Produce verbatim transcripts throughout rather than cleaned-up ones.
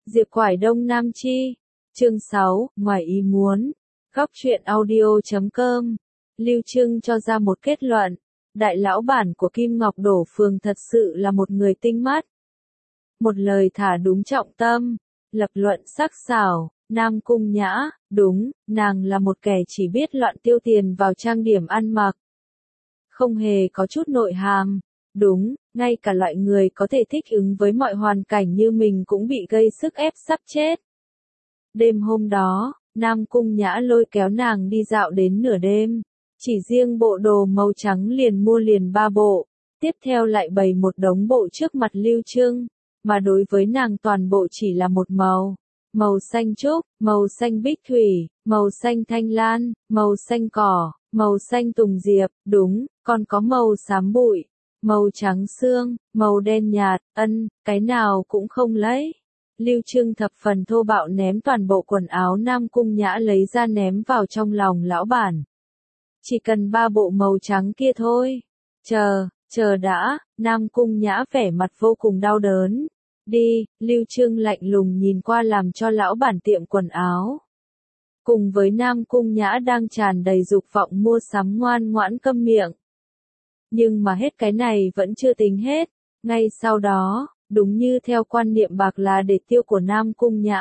Diệp Quải Đông Nam Chi. Chương sáu, ngoài ý muốn. Góc truyện audio chấm com. Lưu Trưng cho ra một kết luận. Đại lão bản của Kim Ngọc Đổ Phường thật sự là một người tinh mắt. Một lời thả đúng trọng tâm. Lập luận sắc sảo. Nam Cung Nhã, đúng, nàng là một kẻ chỉ biết loạn tiêu tiền vào trang điểm ăn mặc. Không hề có chút nội hàm. Đúng, ngay cả loại người có thể thích ứng với mọi hoàn cảnh như mình cũng bị gây sức ép sắp chết. Đêm hôm đó, Nam Cung Nhã lôi kéo nàng đi dạo đến nửa đêm. Chỉ riêng bộ đồ màu trắng liền mua liền ba bộ. Tiếp theo lại bày một đống bộ trước mặt Lưu Trưng. Mà đối với nàng toàn bộ chỉ là một màu. Màu xanh trúc, màu xanh bích thủy, màu xanh thanh lan, màu xanh cỏ, màu xanh tùng diệp, đúng, còn có màu xám bụi, màu trắng xương, màu đen nhạt, ân, cái nào cũng không lấy. Lưu Trưng thập phần thô bạo ném toàn bộ quần áo Nam Cung Nhã lấy ra ném vào trong lòng lão bản. Chỉ cần ba bộ màu trắng kia thôi. Chờ, chờ đã, Nam Cung Nhã vẻ mặt vô cùng đau đớn. Đi, Lưu Trưng lạnh lùng nhìn qua làm cho lão bản tiệm quần áo. Cùng với Nam Cung Nhã đang tràn đầy dục vọng mua sắm ngoan ngoãn câm miệng. Nhưng mà hết cái này vẫn chưa tính hết. Ngay sau đó, đúng như theo quan niệm bạc là để tiêu của Nam Cung Nhã.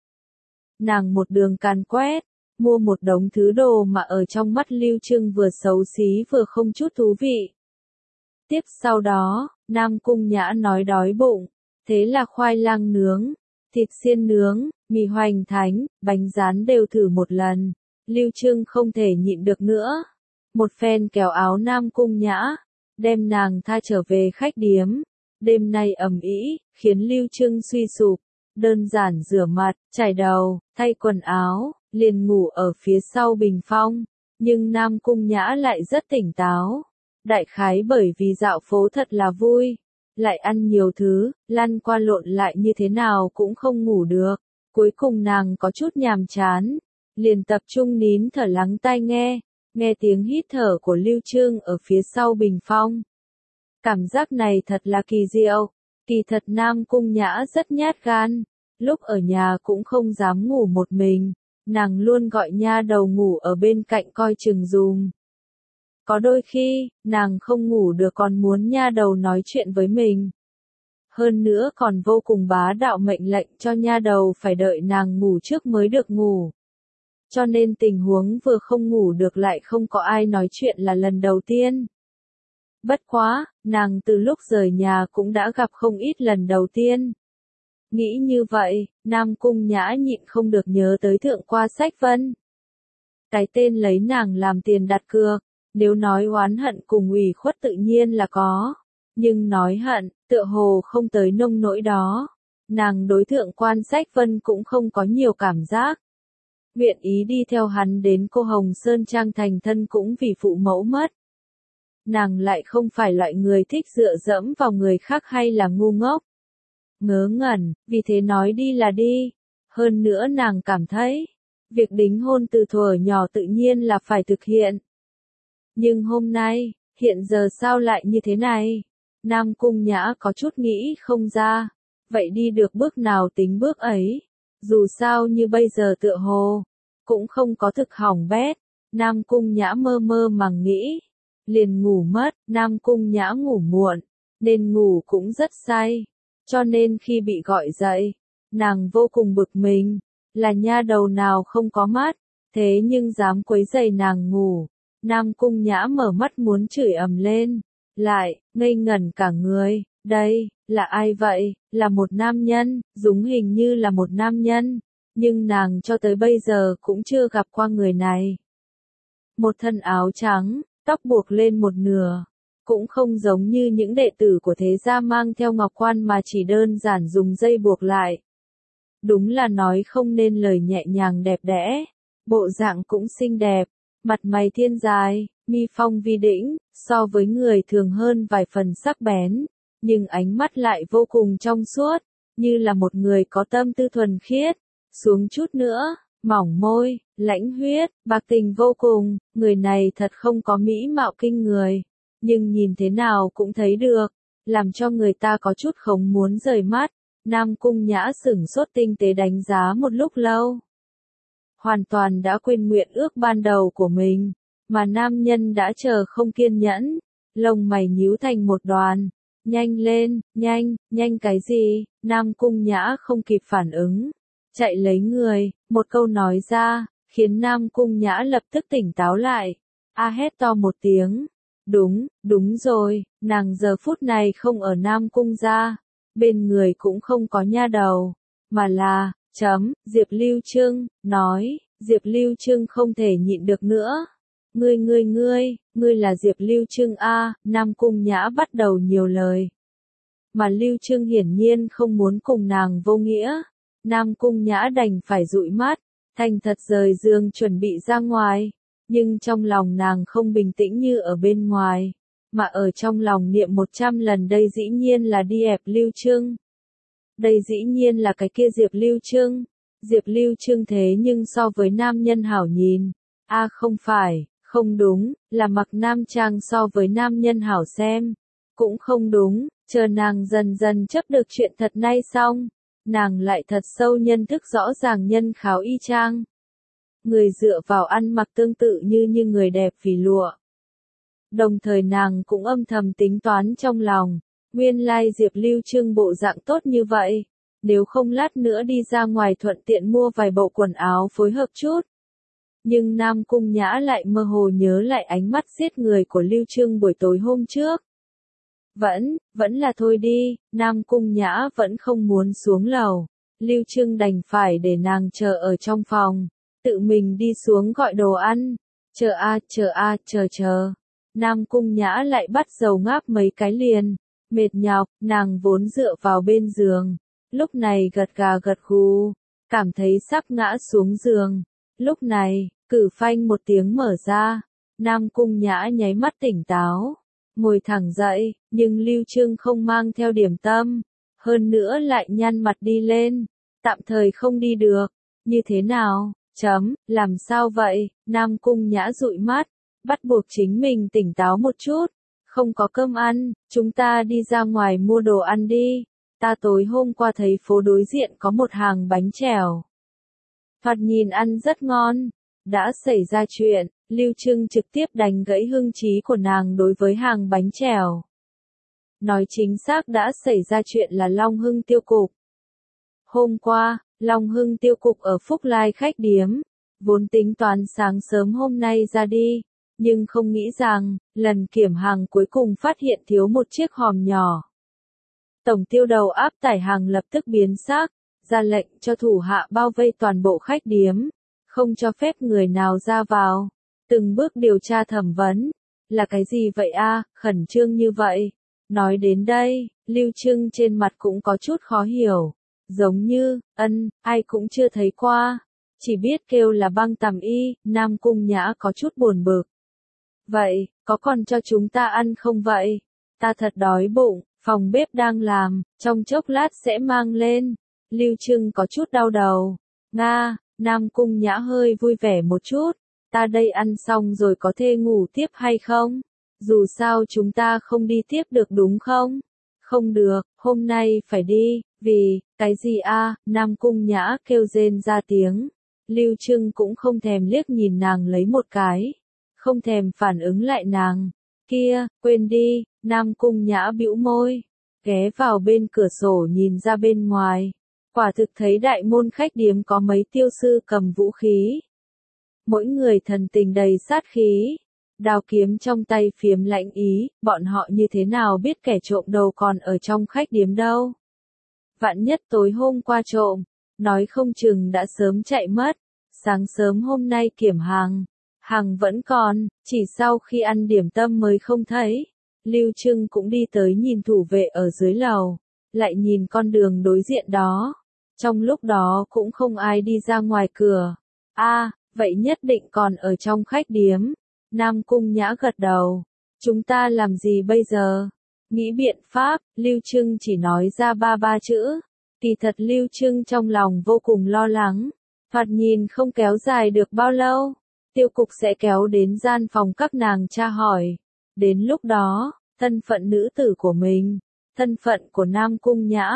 Nàng một đường càn quét, mua một đống thứ đồ mà ở trong mắt Lưu Trưng vừa xấu xí vừa không chút thú vị. Tiếp sau đó, Nam Cung Nhã nói đói bụng. Thế là khoai lang nướng, thịt xiên nướng, mì hoành thánh, bánh rán đều thử một lần. Lưu Trưng không thể nhịn được nữa. Một phen kéo áo Nam Cung Nhã, đem nàng tha trở về khách điếm. Đêm nay ầm ĩ, khiến Lưu Trưng suy sụp. Đơn giản rửa mặt, chải đầu, thay quần áo, liền ngủ ở phía sau bình phong. Nhưng Nam Cung Nhã lại rất tỉnh táo. Đại khái bởi vì dạo phố thật là vui. Lại ăn nhiều thứ, lăn qua lộn lại như thế nào cũng không ngủ được. Cuối cùng nàng có chút nhàm chán. Liền tập trung nín thở lắng tai nghe. Nghe tiếng hít thở của Lưu Trưng ở phía sau bình phong. Cảm giác này thật là kỳ diệu. Kỳ thật Nam Cung Nhã rất nhát gan. Lúc ở nhà cũng không dám ngủ một mình. Nàng luôn gọi nha đầu ngủ ở bên cạnh coi chừng dùm. Có đôi khi, nàng không ngủ được còn muốn nha đầu nói chuyện với mình. Hơn nữa còn vô cùng bá đạo mệnh lệnh cho nha đầu phải đợi nàng ngủ trước mới được ngủ. Cho nên tình huống vừa không ngủ được lại không có ai nói chuyện là lần đầu tiên. Bất quá, nàng từ lúc rời nhà cũng đã gặp không ít lần đầu tiên. Nghĩ như vậy, Nam Cung Nhã nhịn không được nhớ tới thượng qua sách vân. Cái tên lấy nàng làm tiền đặt cược. Nếu nói oán hận cùng ủy khuất tự nhiên là có. Nhưng nói hận, tựa hồ không tới nông nỗi đó. Nàng đối thượng quan sách vân cũng không có nhiều cảm giác. Nguyện ý đi theo hắn đến cô Hồng Sơn Trang thành thân cũng vì phụ mẫu mất. Nàng lại không phải loại người thích dựa dẫm vào người khác hay là ngu ngốc. Ngớ ngẩn, vì thế nói đi là đi. Hơn nữa nàng cảm thấy, việc đính hôn từ thuở nhỏ tự nhiên là phải thực hiện. Nhưng hôm nay, hiện giờ sao lại như thế này? Nam Cung Nhã có chút nghĩ không ra. Vậy đi được bước nào tính bước ấy. Dù sao như bây giờ tựa hồ, cũng không có thực hỏng bét. Nam Cung Nhã mơ mơ màng nghĩ. Liền ngủ mất, Nam Cung Nhã ngủ muộn, nên ngủ cũng rất say. Cho nên khi bị gọi dậy, nàng vô cùng bực mình. Là nha đầu nào không có mắt, thế nhưng dám quấy rầy nàng ngủ. Nam Cung Nhã mở mắt muốn chửi ầm lên, lại, ngây ngẩn cả người, đây, là ai vậy, là một nam nhân, Dúng hình như là một nam nhân, nhưng nàng cho tới bây giờ cũng chưa gặp qua người này. Một thân áo trắng, tóc buộc lên một nửa, cũng không giống như những đệ tử của thế gia mang theo ngọc quan mà chỉ đơn giản dùng dây buộc lại. Đúng là nói không nên lời nhẹ nhàng đẹp đẽ, bộ dạng cũng xinh đẹp. Mặt mày thiên dài, mi phong vi đĩnh, so với người thường hơn vài phần sắc bén, nhưng ánh mắt lại vô cùng trong suốt, như là một người có tâm tư thuần khiết. Xuống chút nữa, mỏng môi, lãnh huyết, bạc tình vô cùng, người này thật không có mỹ mạo kinh người, nhưng nhìn thế nào cũng thấy được, làm cho người ta có chút không muốn rời mắt. Nam Cung Nhã sửng sốt tinh tế đánh giá một lúc lâu. Hoàn toàn đã quên nguyện ước ban đầu của mình, mà nam nhân đã chờ không kiên nhẫn, lông mày nhíu thành một đoàn. Nhanh lên, nhanh, nhanh cái gì? Nam Cung Nhã không kịp phản ứng, chạy lấy người, một câu nói ra, khiến Nam Cung Nhã lập tức tỉnh táo lại. A hét to một tiếng. Đúng, đúng rồi, nàng giờ phút này không ở Nam Cung gia, bên người cũng không có nha đầu, mà là, chấm, Diệp Lưu Trưng, nói, Diệp Lưu Trưng không thể nhịn được nữa. Ngươi ngươi ngươi, ngươi là Diệp Lưu Trưng a, Nam Cung Nhã bắt đầu nhiều lời. Mà Lưu Trưng hiển nhiên không muốn cùng nàng vô nghĩa. Nam Cung Nhã đành phải dụi mắt, thành thật rời giường chuẩn bị ra ngoài. Nhưng trong lòng nàng không bình tĩnh như ở bên ngoài, mà ở trong lòng niệm một trăm lần đây dĩ nhiên là đi ẹp Lưu Trưng. Đây dĩ nhiên là cái kia Diệp Lưu Trưng. Diệp Lưu Trưng thế nhưng so với nam nhân hảo nhìn. A à, không phải, không đúng, là mặc nam trang so với nam nhân hảo xem. Cũng không đúng, chờ nàng dần dần chấp được chuyện thật nay xong. Nàng lại thật sâu nhân thức rõ ràng nhân kháo y chang. Người dựa vào ăn mặc tương tự như như người đẹp vì lụa. Đồng thời nàng cũng âm thầm tính toán trong lòng, nguyên lai Diệp Lưu Trưng bộ dạng tốt như vậy, nếu không lát nữa đi ra ngoài thuận tiện mua vài bộ quần áo phối hợp chút. Nhưng Nam Cung Nhã lại mơ hồ nhớ lại ánh mắt giết người của Lưu Trưng buổi tối hôm trước. Vẫn, vẫn là thôi đi, Nam Cung Nhã vẫn không muốn xuống lầu, Lưu Trưng đành phải để nàng chờ ở trong phòng. Tự mình đi xuống gọi đồ ăn. Chờ a, chờ a, chờ chờ. Nam Cung Nhã lại bắt dầu ngáp mấy cái liền. Mệt nhọc, nàng vốn dựa vào bên giường. Lúc này gật gà gật gù, cảm thấy sắp ngã xuống giường. Lúc này, cử phanh một tiếng mở ra. Nam Cung Nhã nháy mắt tỉnh táo. Ngồi thẳng dậy, nhưng Lưu Trưng không mang theo điểm tâm. Hơn nữa lại nhăn mặt đi lên. Tạm thời không đi được. Như thế nào? Chấm, làm sao vậy? Nam Cung Nhã dụi mắt, bắt buộc chính mình tỉnh táo một chút. Không có cơm ăn, chúng ta đi ra ngoài mua đồ ăn đi. Ta tối hôm qua thấy phố đối diện có một hàng bánh chèo. Thoạt nhìn ăn rất ngon. Đã xảy ra chuyện, Lưu Trưng trực tiếp đánh gãy hưng trí của nàng đối với hàng bánh chèo. Nói chính xác đã xảy ra chuyện là Long Hưng tiêu cục. Hôm qua, Long Hưng tiêu cục ở Phúc Lai khách điếm, vốn tính toán sáng sớm hôm nay ra đi, nhưng không nghĩ rằng, lần kiểm hàng cuối cùng phát hiện thiếu một chiếc hòm nhỏ. Tổng tiêu đầu áp tải hàng lập tức biến sắc, ra lệnh cho thủ hạ bao vây toàn bộ khách điếm, không cho phép người nào ra vào, từng bước điều tra thẩm vấn. Là cái gì vậy a, khẩn trương như vậy? Nói đến đây, Lưu Trưng trên mặt cũng có chút khó hiểu. Giống như, ân, ai cũng chưa thấy qua. Chỉ biết kêu là băng tằm y, Nam Cung Nhã có chút buồn bực. Vậy, có còn cho chúng ta ăn không vậy? Ta thật đói bụng, phòng bếp đang làm, trong chốc lát sẽ mang lên. Lưu Trưng có chút đau đầu. Nga, Nam Cung Nhã hơi vui vẻ một chút. Ta đây ăn xong rồi có thể ngủ tiếp hay không? Dù sao chúng ta không đi tiếp được đúng không? Không được, hôm nay phải đi, vì, cái gì a? Nam Cung Nhã kêu rên ra tiếng. Lưu Trưng cũng không thèm liếc nhìn nàng lấy một cái. Không thèm phản ứng lại nàng. Kia, quên đi, Nam Cung Nhã bĩu môi. Ghé vào bên cửa sổ nhìn ra bên ngoài. Quả thực thấy đại môn khách điếm có mấy tiêu sư cầm vũ khí. Mỗi người thần tình đầy sát khí. Đao kiếm trong tay phiếm lạnh ý, bọn họ như thế nào biết kẻ trộm đầu còn ở trong khách điếm đâu. Vạn nhất tối hôm qua trộm, nói không chừng đã sớm chạy mất. Sáng sớm hôm nay kiểm hàng, hàng vẫn còn, chỉ sau khi ăn điểm tâm mới không thấy. Lưu Trưng cũng đi tới nhìn thủ vệ ở dưới lầu, lại nhìn con đường đối diện đó. Trong lúc đó cũng không ai đi ra ngoài cửa. A, à, vậy nhất định còn ở trong khách điếm. Nam Cung Nhã gật đầu. Chúng ta làm gì bây giờ? Nghĩ biện pháp, Lưu Trưng chỉ nói ra ba ba chữ. Kỳ thật Lưu Trưng trong lòng vô cùng lo lắng. Thoạt nhìn không kéo dài được bao lâu. Tiêu cục sẽ kéo đến gian phòng các nàng tra hỏi. Đến lúc đó, thân phận nữ tử của mình, thân phận của Nam Cung Nhã,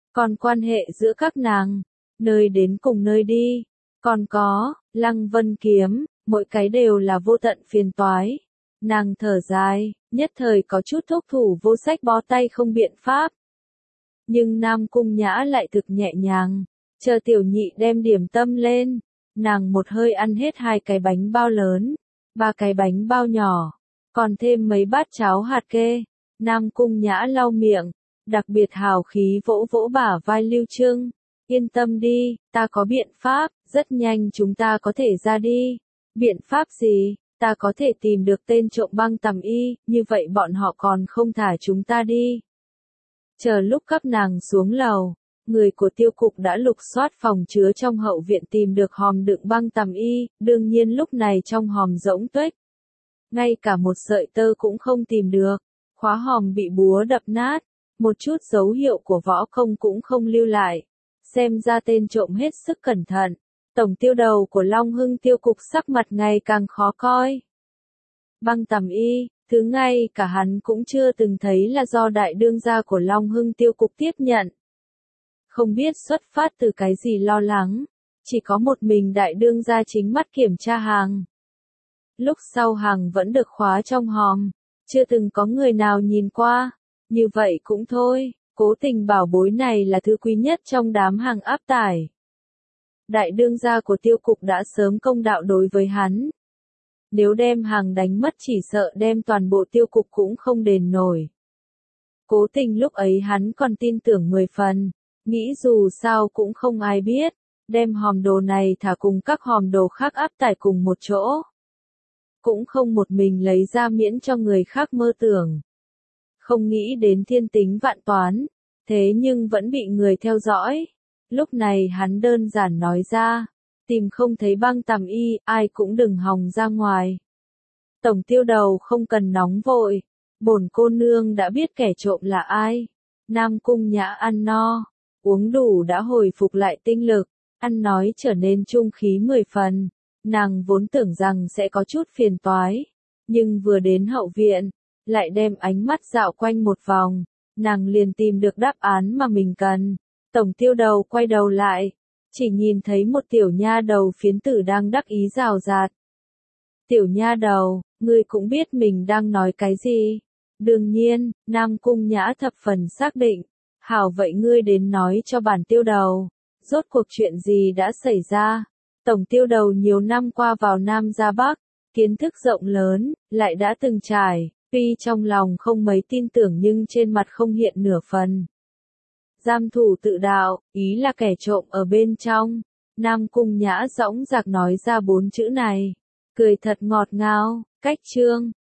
còn quan hệ giữa các nàng, nơi đến cùng nơi đi, còn có, Lăng Vân Kiếm, mỗi cái đều là vô tận phiền toái. Nàng thở dài, nhất thời có chút thúc thủ vô sách bó tay không biện pháp. Nhưng Nam Cung Nhã lại thực nhẹ nhàng, chờ tiểu nhị đem điểm tâm lên, nàng một hơi ăn hết hai cái bánh bao lớn, ba cái bánh bao nhỏ, còn thêm mấy bát cháo hạt kê. Nam Cung Nhã lau miệng, đặc biệt hào khí vỗ vỗ bả vai Lưu Trưng, yên tâm đi, ta có biện pháp, rất nhanh chúng ta có thể ra đi. Biện pháp gì? Ta có thể tìm được tên trộm băng tằm y, như vậy bọn họ còn không thả chúng ta đi. Chờ lúc các nàng xuống lầu, người của tiêu cục đã lục soát phòng chứa trong hậu viện tìm được hòm đựng băng tằm y, đương nhiên lúc này trong hòm rỗng tuếch. Ngay cả một sợi tơ cũng không tìm được, khóa hòm bị búa đập nát, một chút dấu hiệu của võ công cũng không lưu lại. Xem ra tên trộm hết sức cẩn thận. Tổng tiêu đầu của Long Hưng tiêu cục sắc mặt ngày càng khó coi. Băng tằm y, thứ ngay cả hắn cũng chưa từng thấy là do đại đương gia của Long Hưng tiêu cục tiếp nhận. Không biết xuất phát từ cái gì lo lắng, chỉ có một mình đại đương gia chính mắt kiểm tra hàng. Lúc sau hàng vẫn được khóa trong hòm, chưa từng có người nào nhìn qua, như vậy cũng thôi, cố tình bảo bối này là thứ quý nhất trong đám hàng áp tải. Đại đương gia của tiêu cục đã sớm công đạo đối với hắn. Nếu đem hàng đánh mất chỉ sợ đem toàn bộ tiêu cục cũng không đền nổi. Cố tình lúc ấy hắn còn tin tưởng mười phần, nghĩ dù sao cũng không ai biết, đem hòm đồ này thả cùng các hòm đồ khác áp tải cùng một chỗ. Cũng không một mình lấy ra miễn cho người khác mơ tưởng. Không nghĩ đến thiên tính vạn toán, thế nhưng vẫn bị người theo dõi. Lúc này hắn đơn giản nói ra, tìm không thấy băng tằm y, ai cũng đừng hòng ra ngoài. Tổng tiêu đầu không cần nóng vội, bổn cô nương đã biết kẻ trộm là ai. Nam Cung Nhã ăn no, uống đủ đã hồi phục lại tinh lực, ăn nói trở nên trung khí mười phần. Nàng vốn tưởng rằng sẽ có chút phiền toái, nhưng vừa đến hậu viện, lại đem ánh mắt dạo quanh một vòng, nàng liền tìm được đáp án mà mình cần. Tổng tiêu đầu quay đầu lại, chỉ nhìn thấy một tiểu nha đầu phiến tử đang đắc ý rào rạt. Tiểu nha đầu, ngươi cũng biết mình đang nói cái gì. Đương nhiên, Nam Cung Nhã thập phần xác định. Hảo vậy ngươi đến nói cho bản tiêu đầu, rốt cuộc chuyện gì đã xảy ra. Tổng tiêu đầu nhiều năm qua vào Nam ra Bắc, kiến thức rộng lớn, lại đã từng trải, tuy trong lòng không mấy tin tưởng nhưng trên mặt không hiện nửa phần. Giam thủ tự đạo, ý là kẻ trộm ở bên trong. Nam Cung Nhã dõng dạc nói ra bốn chữ này, cười thật ngọt ngào. Cách chương